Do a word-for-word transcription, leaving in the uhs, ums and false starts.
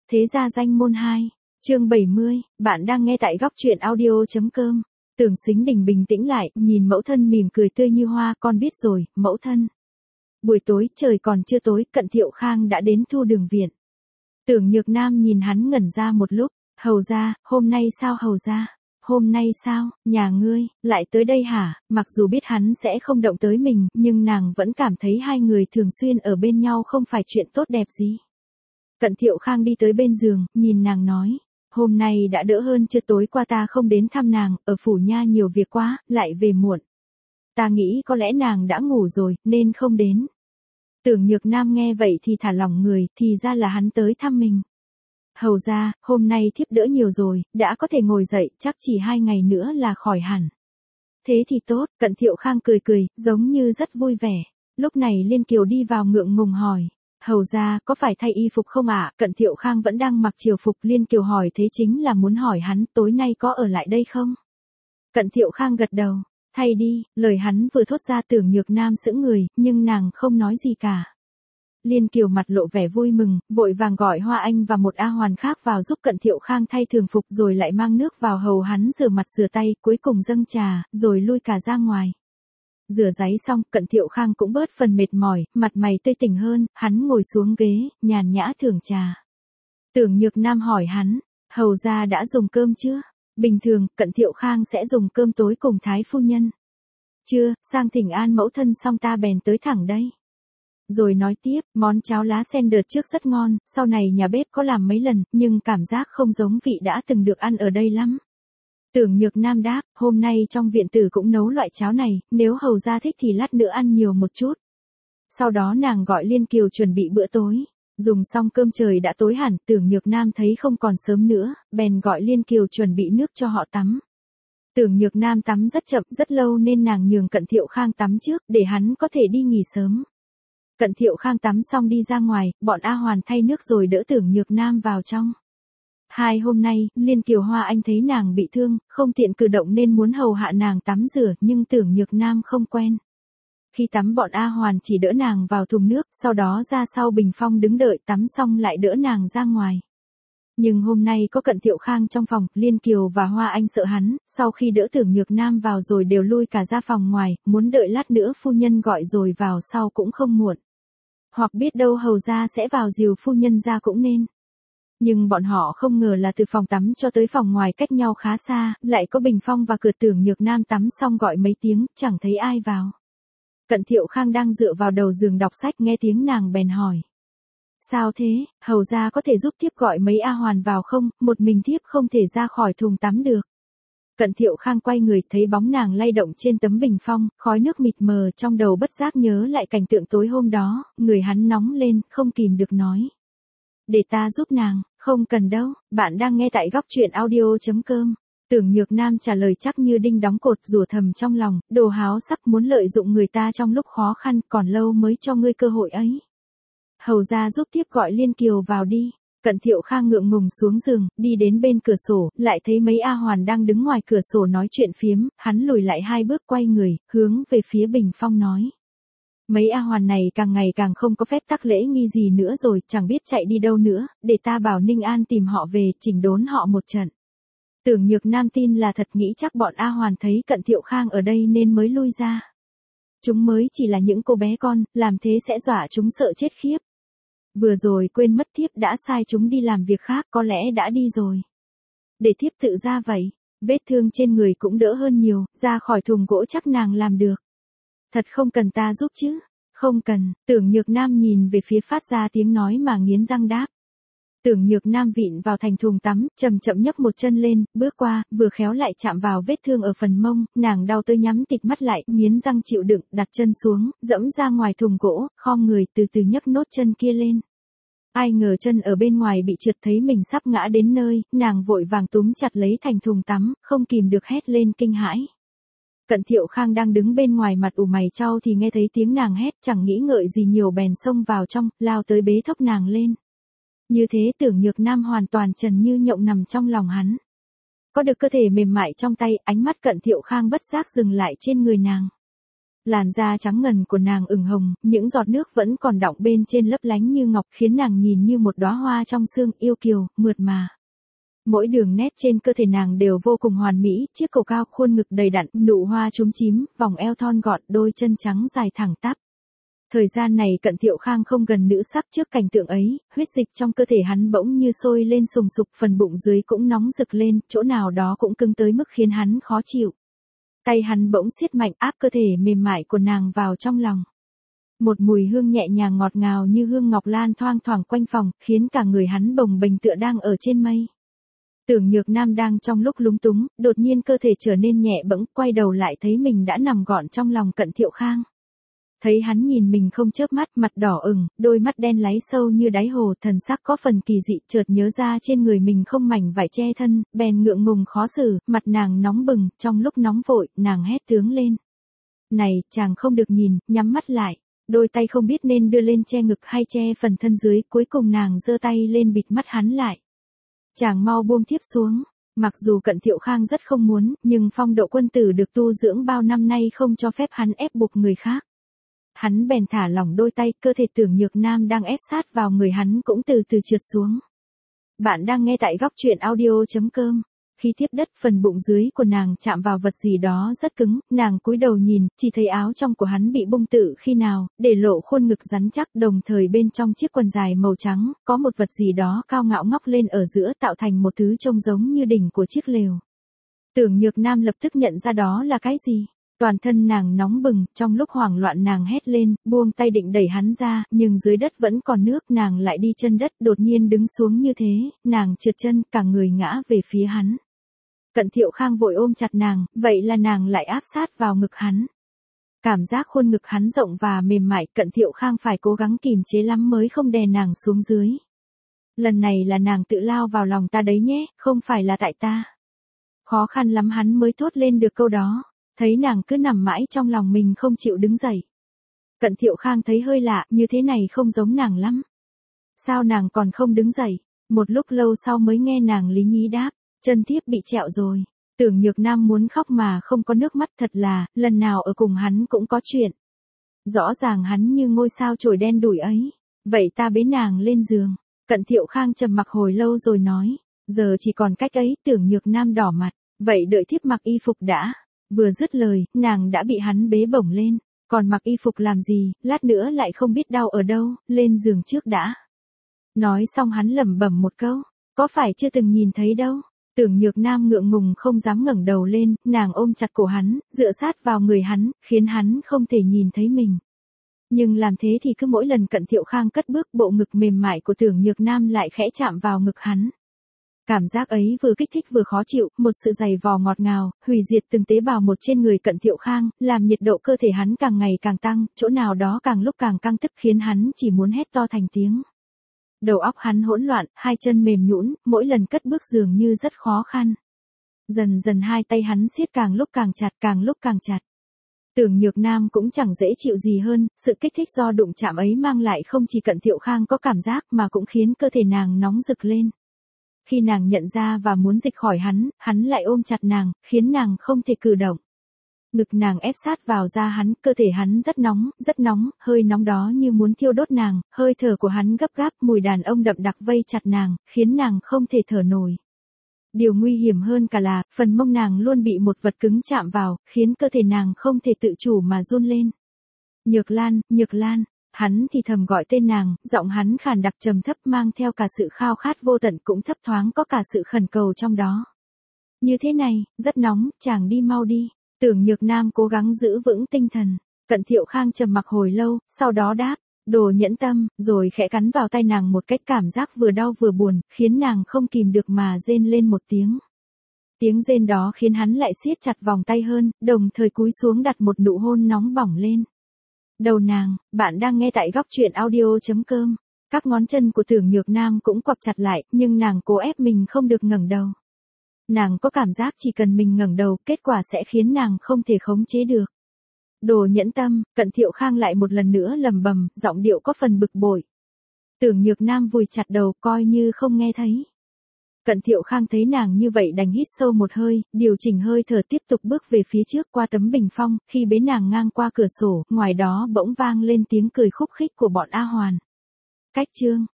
Thế gia danh môn hai, chương bảy mươi, bạn đang nghe tại góc truyện audio.com. Tưởng Sính Đình bình tĩnh lại, nhìn mẫu thân mỉm cười tươi như hoa, con biết rồi, mẫu thân. Buổi tối, trời còn chưa tối, Cận Thiệu Khang đã đến Thu Đường viện. Tưởng Nhược Nam nhìn hắn ngẩn ra một lúc, hầu ra, hôm nay sao hầu ra? Hôm nay sao, nhà ngươi, lại tới đây hả? Mặc dù biết hắn sẽ không động tới mình, nhưng nàng vẫn cảm thấy hai người thường xuyên ở bên nhau không phải chuyện tốt đẹp gì. Cận Thiệu Khang đi tới bên giường, nhìn nàng nói, hôm nay đã đỡ hơn chưa, tối qua ta không đến thăm nàng, ở phủ nha nhiều việc quá, lại về muộn. Ta nghĩ có lẽ nàng đã ngủ rồi, nên không đến. Tưởng Nhược Nam nghe vậy thì thả lỏng người, thì ra là hắn tới thăm mình. Hầu ra, hôm nay thiếp đỡ nhiều rồi, đã có thể ngồi dậy, chắc chỉ hai ngày nữa là khỏi hẳn. Thế thì tốt, Cận Thiệu Khang cười cười, giống như rất vui vẻ. Lúc này Liên Kiều đi vào ngượng ngùng hỏi, hầu ra, có phải thay y phục không ạ? À? Cận Thiệu Khang vẫn đang mặc triều phục. Liên Kiều hỏi thế chính là muốn hỏi hắn tối nay có ở lại đây không? Cận Thiệu Khang gật đầu, thay đi, lời hắn vừa thốt ra Tưởng Nhược Nam sững người, nhưng nàng không nói gì cả. Liên Kiều mặt lộ vẻ vui mừng, vội vàng gọi Hoa Anh và một A Hoàn khác vào giúp Cận Thiệu Khang thay thường phục, rồi lại mang nước vào hầu hắn rửa mặt rửa tay, cuối cùng dâng trà, rồi lui cả ra ngoài. Rửa ráy xong, Cận Thiệu Khang cũng bớt phần mệt mỏi, mặt mày tươi tỉnh hơn, hắn ngồi xuống ghế, nhàn nhã thưởng trà. Tưởng Nhược Nam hỏi hắn, hầu ra đã dùng cơm chưa? Bình thường, Cận Thiệu Khang sẽ dùng cơm tối cùng Thái phu nhân. Chưa, sang thỉnh an mẫu thân xong ta bèn tới thẳng đây. Rồi nói tiếp, món cháo lá sen đợt trước rất ngon, sau này nhà bếp có làm mấy lần, nhưng cảm giác không giống vị đã từng được ăn ở đây lắm. Tưởng Nhược Nam đáp, hôm nay trong viện tử cũng nấu loại cháo này, nếu hầu ra thích thì lát nữa ăn nhiều một chút. Sau đó nàng gọi Liên Kiều chuẩn bị bữa tối. Dùng xong cơm trời đã tối hẳn, Tưởng Nhược Nam thấy không còn sớm nữa, bèn gọi Liên Kiều chuẩn bị nước cho họ tắm. Tưởng Nhược Nam tắm rất chậm, rất lâu nên nàng nhường Cận Thiệu Khang tắm trước, để hắn có thể đi nghỉ sớm. Cận Thiệu Khang tắm xong đi ra ngoài, bọn A Hoàn thay nước rồi đỡ Tưởng Nhược Nam vào trong. Hai hôm nay, Liên Kiều Hoa Anh thấy nàng bị thương, không tiện cử động nên muốn hầu hạ nàng tắm rửa, nhưng Tưởng Nhược Nam không quen. Khi tắm bọn A Hoàn chỉ đỡ nàng vào thùng nước, sau đó ra sau bình phong đứng đợi, tắm xong lại đỡ nàng ra ngoài. Nhưng hôm nay có Cận Thiệu Khang trong phòng, Liên Kiều và Hoa Anh sợ hắn, sau khi đỡ Tưởng Nhược Nam vào rồi đều lui cả ra phòng ngoài, muốn đợi lát nữa phu nhân gọi rồi vào sau cũng không muộn. Hoặc biết đâu hầu ra sẽ vào dìu phu nhân ra cũng nên. Nhưng bọn họ không ngờ là từ phòng tắm cho tới phòng ngoài cách nhau khá xa, lại có bình phong và cửa. Tưởng Nhược Nam tắm xong gọi mấy tiếng, chẳng thấy ai vào. Cận Thiệu Khang đang dựa vào đầu giường đọc sách, nghe tiếng nàng bèn hỏi. Sao thế, hầu ra có thể giúp thiếp gọi mấy A Hoàn vào không, một mình thiếp không thể ra khỏi thùng tắm được. Cận Thiệu Khang quay người, thấy bóng nàng lay động trên tấm bình phong, khói nước mịt mờ, trong đầu bất giác nhớ lại cảnh tượng tối hôm đó, người hắn nóng lên, không kìm được nói. Để ta giúp nàng, không cần đâu, bạn đang nghe tại góc truyện audio.com. Tưởng Nhược Nam trả lời chắc như đinh đóng cột, rủa thầm trong lòng, đồ háo sắc muốn lợi dụng người ta trong lúc khó khăn, còn lâu mới cho ngươi cơ hội ấy. Hầu ra giúp tiếp gọi Liên Kiều vào đi. Cận Thiệu Khang ngượng ngùng xuống giường, đi đến bên cửa sổ, lại thấy mấy A Hoàn đang đứng ngoài cửa sổ nói chuyện phiếm, hắn lùi lại hai bước quay người, hướng về phía bình phong nói. Mấy A Hoàn này càng ngày càng không có phép tắc lễ nghi gì nữa rồi, chẳng biết chạy đi đâu nữa, để ta bảo Ninh An tìm họ về, chỉnh đốn họ một trận. Tưởng Nhược Nam tin là thật, nghĩ chắc bọn A Hoàn thấy Cận Thiệu Khang ở đây nên mới lui ra. Chúng mới chỉ là những cô bé con, làm thế sẽ dọa chúng sợ chết khiếp. Vừa rồi quên mất thiếp đã sai chúng đi làm việc khác, có lẽ đã đi rồi. Để thiếp tự ra vậy, vết thương trên người cũng đỡ hơn nhiều, ra khỏi thùng gỗ chắc nàng làm được. Thật không cần ta giúp chứ? Không cần. Tưởng Nhược Nam nhìn về phía phát ra tiếng nói mà nghiến răng đáp. Tưởng Nhược Nam vịn vào thành thùng tắm, chậm chậm nhấc một chân lên, bước qua, vừa khéo lại chạm vào vết thương ở phần mông, nàng đau tới nhắm tịt mắt lại, nghiến răng chịu đựng, đặt chân xuống, dẫm ra ngoài thùng gỗ, khom người từ từ nhấc nốt chân kia lên. Ai ngờ chân ở bên ngoài bị trượt, thấy mình sắp ngã đến nơi, nàng vội vàng túm chặt lấy thành thùng tắm, không kìm được hét lên kinh hãi. Cận Thiệu Khang đang đứng bên ngoài mặt ủ mày chau thì nghe thấy tiếng nàng hét, chẳng nghĩ ngợi gì nhiều bèn xông vào trong, lao tới bế thốc nàng lên. Như thế Tưởng Nhược Nam hoàn toàn trần như nhộng nằm trong lòng hắn. Có được cơ thể mềm mại trong tay, ánh mắt Cận Thiệu Khang bất giác dừng lại trên người nàng. Làn da trắng ngần của nàng ửng hồng, những giọt nước vẫn còn đọng bên trên lấp lánh như ngọc khiến nàng nhìn như một đóa hoa trong sương, yêu kiều, mượt mà. Mỗi đường nét trên cơ thể nàng đều vô cùng hoàn mỹ, chiếc cổ cao, khuôn ngực đầy đặn, nụ hoa chúm chím, vòng eo thon gọn, đôi chân trắng dài thẳng tắp. Thời gian này Cận Thiệu Khang không gần nữ sắc, trước cảnh tượng ấy, huyết dịch trong cơ thể hắn bỗng như sôi lên sùng sục, phần bụng dưới cũng nóng rực lên, chỗ nào đó cũng cứng tới mức khiến hắn khó chịu. Tay hắn bỗng siết mạnh áp cơ thể mềm mại của nàng vào trong lòng. Một mùi hương nhẹ nhàng ngọt ngào như hương ngọc lan thoang thoảng quanh phòng, khiến cả người hắn bồng bềnh tựa đang ở trên mây. Tưởng Nhược Nam đang trong lúc lúng túng, đột nhiên cơ thể trở nên nhẹ bẫng, quay đầu lại thấy mình đã nằm gọn trong lòng Cận Thiệu Khang. Thấy hắn nhìn mình không chớp mắt, mặt đỏ ửng, đôi mắt đen láy sâu như đáy hồ, thần sắc có phần kỳ dị, chợt nhớ ra trên người mình không mảnh vải che thân, bèn ngượng ngùng khó xử, mặt nàng nóng bừng, trong lúc nóng vội, nàng hét tướng lên. Này, chàng không được nhìn, nhắm mắt lại. Đôi tay không biết nên đưa lên che ngực hay che phần thân dưới, cuối cùng nàng giơ tay lên bịt mắt hắn lại. Chàng mau buông thiếp xuống. Mặc dù Cận Thiệu Khang rất không muốn, nhưng phong độ quân tử được tu dưỡng bao năm nay không cho phép hắn ép buộc người khác. Hắn bèn thả lỏng đôi tay, cơ thể Tưởng Nhược Nam đang ép sát vào người hắn cũng từ từ trượt xuống. Bạn đang nghe tại góc truyện audio chấm com. Khi tiếp đất, phần bụng dưới của nàng chạm vào vật gì đó rất cứng, nàng cúi đầu nhìn, chỉ thấy áo trong của hắn bị bung tự khi nào, để lộ khuôn ngực rắn chắc, đồng thời bên trong chiếc quần dài màu trắng, có một vật gì đó cao ngạo ngóc lên ở giữa tạo thành một thứ trông giống như đỉnh của chiếc lều. Tưởng Nhược Nam lập tức nhận ra đó là cái gì. Toàn thân nàng nóng bừng, trong lúc hoảng loạn nàng hét lên, buông tay định đẩy hắn ra, nhưng dưới đất vẫn còn nước, nàng lại đi chân đất, đột nhiên đứng xuống như thế, nàng trượt chân, cả người ngã về phía hắn. Cận Thiệu Khang vội ôm chặt nàng, vậy là nàng lại áp sát vào ngực hắn. Cảm giác khuôn ngực hắn rộng và mềm mại, Cận Thiệu Khang phải cố gắng kìm chế lắm mới không đè nàng xuống dưới. Lần này là nàng tự lao vào lòng ta đấy nhé, không phải là tại ta. Khó khăn lắm hắn mới thốt lên được câu đó. Thấy nàng cứ nằm mãi trong lòng mình không chịu đứng dậy. Cận Thiệu Khang thấy hơi lạ, như thế này không giống nàng lắm. Sao nàng còn không đứng dậy? Một lúc lâu sau mới nghe nàng lý nhí đáp, chân thiếp bị trẹo rồi. Tưởng Nhược Nam muốn khóc mà không có nước mắt, thật là, lần nào ở cùng hắn cũng có chuyện. Rõ ràng hắn như ngôi sao chổi đen đủi ấy. Vậy ta bế nàng lên giường. Cận Thiệu Khang trầm mặc hồi lâu rồi nói, giờ chỉ còn cách ấy. Tưởng Nhược Nam đỏ mặt, vậy đợi thiếp mặc y phục đã. Vừa dứt lời, nàng đã bị hắn bế bổng lên, còn mặc y phục làm gì, lát nữa lại không biết đau ở đâu, lên giường trước đã. Nói xong hắn lẩm bẩm một câu, có phải chưa từng nhìn thấy đâu. Tưởng Nhược Nam ngượng ngùng không dám ngẩng đầu lên, nàng ôm chặt cổ hắn, dựa sát vào người hắn, khiến hắn không thể nhìn thấy mình. Nhưng làm thế thì cứ mỗi lần Cận Thiệu Khang cất bước, bộ ngực mềm mại của Tưởng Nhược Nam lại khẽ chạm vào ngực hắn. Cảm giác ấy vừa kích thích vừa khó chịu, một sự giày vò ngọt ngào, hủy diệt từng tế bào một trên người Cận Thiệu Khang, làm nhiệt độ cơ thể hắn càng ngày càng tăng, chỗ nào đó càng lúc càng căng tức khiến hắn chỉ muốn hét to thành tiếng. Đầu óc hắn hỗn loạn, hai chân mềm nhũn, mỗi lần cất bước dường như rất khó khăn. Dần dần hai tay hắn siết càng lúc càng chặt, càng lúc càng chặt. Tưởng Nhược Nam cũng chẳng dễ chịu gì hơn, sự kích thích do đụng chạm ấy mang lại không chỉ Cận Thiệu Khang có cảm giác mà cũng khiến cơ thể nàng nóng rực lên. Khi nàng nhận ra và muốn dịch khỏi hắn, hắn lại ôm chặt nàng, khiến nàng không thể cử động. Ngực nàng ép sát vào da hắn, cơ thể hắn rất nóng, rất nóng, hơi nóng đó như muốn thiêu đốt nàng, hơi thở của hắn gấp gáp, mùi đàn ông đậm đặc vây chặt nàng, khiến nàng không thể thở nổi. Điều nguy hiểm hơn cả là, phần mông nàng luôn bị một vật cứng chạm vào, khiến cơ thể nàng không thể tự chủ mà run lên. Nhược Lan, Nhược Lan. Hắn thì thầm gọi tên nàng, giọng hắn khàn đặc trầm thấp mang theo cả sự khao khát vô tận cũng thấp thoáng có cả sự khẩn cầu trong đó. Như thế này, rất nóng, chàng đi mau đi. Tưởng Nhược Nam cố gắng giữ vững tinh thần. Cận Thiệu Khang trầm mặc hồi lâu, sau đó đáp, đồ nhẫn tâm, rồi khẽ cắn vào tay nàng một cách cảm giác vừa đau vừa buồn, khiến nàng không kìm được mà rên lên một tiếng. Tiếng rên đó khiến hắn lại siết chặt vòng tay hơn, đồng thời cúi xuống đặt một nụ hôn nóng bỏng lên đầu nàng. Bạn đang nghe tại góc truyện audio chấm com. Các ngón chân của Tưởng Nhược Nam cũng quặp chặt lại, nhưng nàng cố ép mình không được ngẩng đầu. Nàng có cảm giác chỉ cần mình ngẩng đầu, kết quả sẽ khiến nàng không thể khống chế được. Đồ nhẫn tâm, Cận Thiệu Khang lại một lần nữa lầm bầm, giọng điệu có phần bực bội. Tưởng Nhược Nam vùi chặt đầu, coi như không nghe thấy. Cận Thiệu Khang thấy nàng như vậy đành hít sâu một hơi, điều chỉnh hơi thở tiếp tục bước về phía trước qua tấm bình phong, khi bế nàng ngang qua cửa sổ, ngoài đó bỗng vang lên tiếng cười khúc khích của bọn A Hoàn. Cách chương